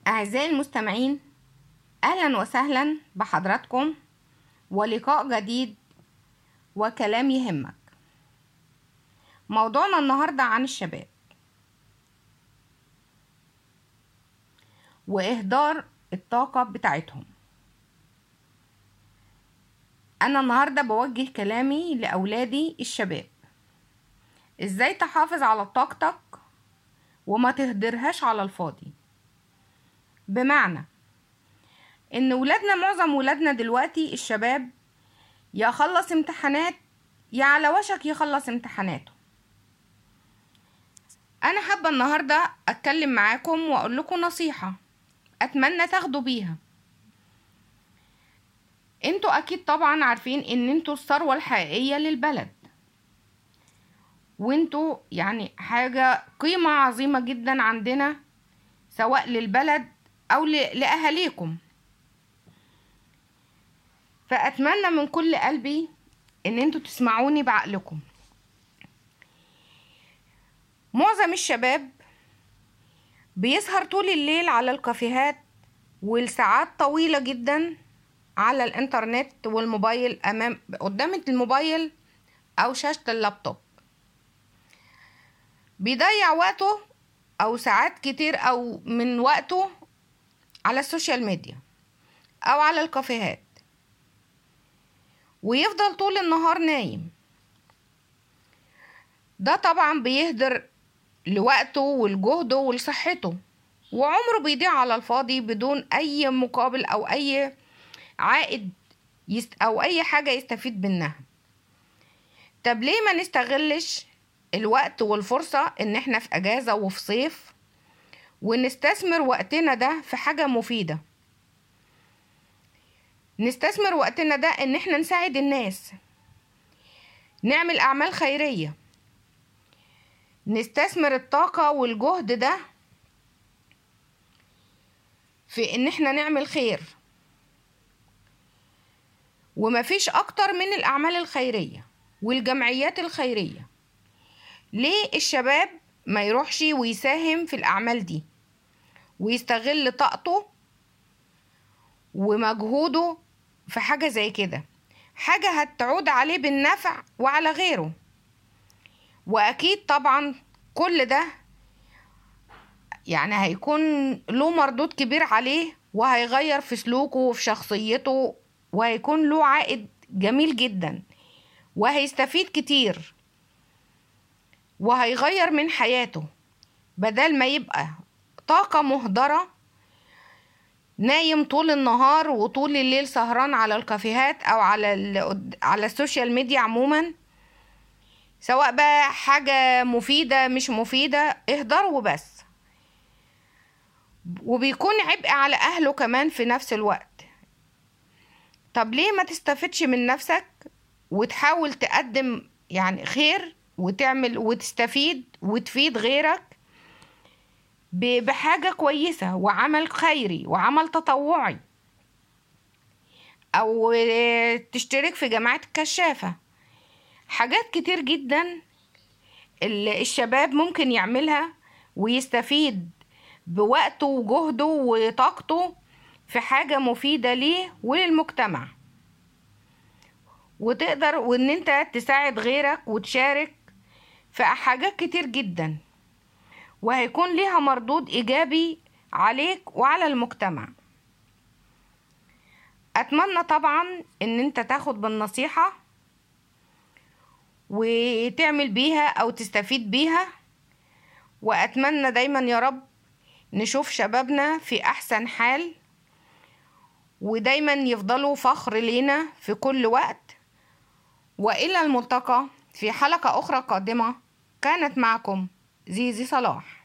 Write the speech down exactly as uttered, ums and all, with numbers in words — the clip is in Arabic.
أعزائي المستمعين، أهلا وسهلا بحضراتكم ولقاء جديد وكلام يهمك. موضوعنا النهاردة عن الشباب وإهدار الطاقة بتاعتهم. أنا النهاردة بوجه كلامي لأولادي الشباب، إزاي تحافظ على طاقتك وما تهدرهاش على الفاضي. بمعنى ان ولادنا معظم ولادنا دلوقتي الشباب يخلص امتحانات يا على وشك يخلص امتحاناته. انا حابة النهاردة اتكلم معاكم واقول لكم نصيحة اتمنى تاخدوا بيها. انتوا اكيد طبعا عارفين ان انتوا الثروة الحقيقية للبلد، وانتوا يعني حاجة قيمة عظيمة جدا عندنا سواء للبلد او لأهاليكم. فأتمنى من كل قلبي ان انتوا تسمعوني بعقلكم. معظم الشباب بيسهر طول الليل على الكافيهات والساعات طويلة جدا على الانترنت والموبايل، امام قدام الموبايل او شاشة اللابتوب. بيضيع وقته او ساعات كتير او من وقته على السوشيال ميديا او على الكافيهات، ويفضل طول النهار نايم. ده طبعا بيهدر لوقته والجهد ولصحته، وعمره بيضيع على الفاضي بدون اي مقابل او اي عائد يست او اي حاجة يستفيد منها. طب ليه ما نستغلش الوقت والفرصة ان احنا في اجازة وفي صيف ونستثمر وقتنا ده في حاجة مفيدة؟ نستثمر وقتنا ده ان احنا نساعد الناس، نعمل اعمال خيرية، نستثمر الطاقة والجهد ده في ان احنا نعمل خير. ومفيش اكتر من الاعمال الخيرية والجمعيات الخيرية. ليه الشباب ما يروحش ويساهم في الاعمال دي ويستغل طاقته ومجهوده في حاجة زي كده؟ حاجة هتعود عليه بالنفع وعلى غيره. واكيد طبعا كل ده يعني هيكون له مردود كبير عليه، وهيغير في سلوكه وفي شخصيته، وهيكون له عائد جميل جدا، وهيستفيد كتير، وهيغير من حياته، بدل ما يبقى طاقة مهدرة نايم طول النهار وطول الليل سهران على الكافيهات او على على السوشيال ميديا عموما. سواء بقى حاجة مفيدة مش مفيدة، اهدر وبس. وبيكون عبء على اهله كمان في نفس الوقت. طب ليه ما تستفدش من نفسك وتحاول تقدم يعني خير وتعمل وتستفيد وتفيد غيرك بحاجة كويسة وعمل خيري وعمل تطوعي، او تشترك في جماعة الكشافة. حاجات كتير جدا الشباب ممكن يعملها ويستفيد بوقته وجهده وطاقته في حاجة مفيدة ليه وللمجتمع. وتقدر وان انت تساعد غيرك وتشارك في حاجات كتير جدا، وهيكون ليها مردود ايجابي عليك وعلى المجتمع. اتمنى طبعا ان انت تاخد بالنصيحة وتعمل بيها او تستفيد بيها. واتمنى دايما يا رب نشوف شبابنا في احسن حال، ودايما يفضلوا فخر لينا في كل وقت. والى الملتقى في حلقة اخرى قادمة. كانت معكم زيزي صلاح.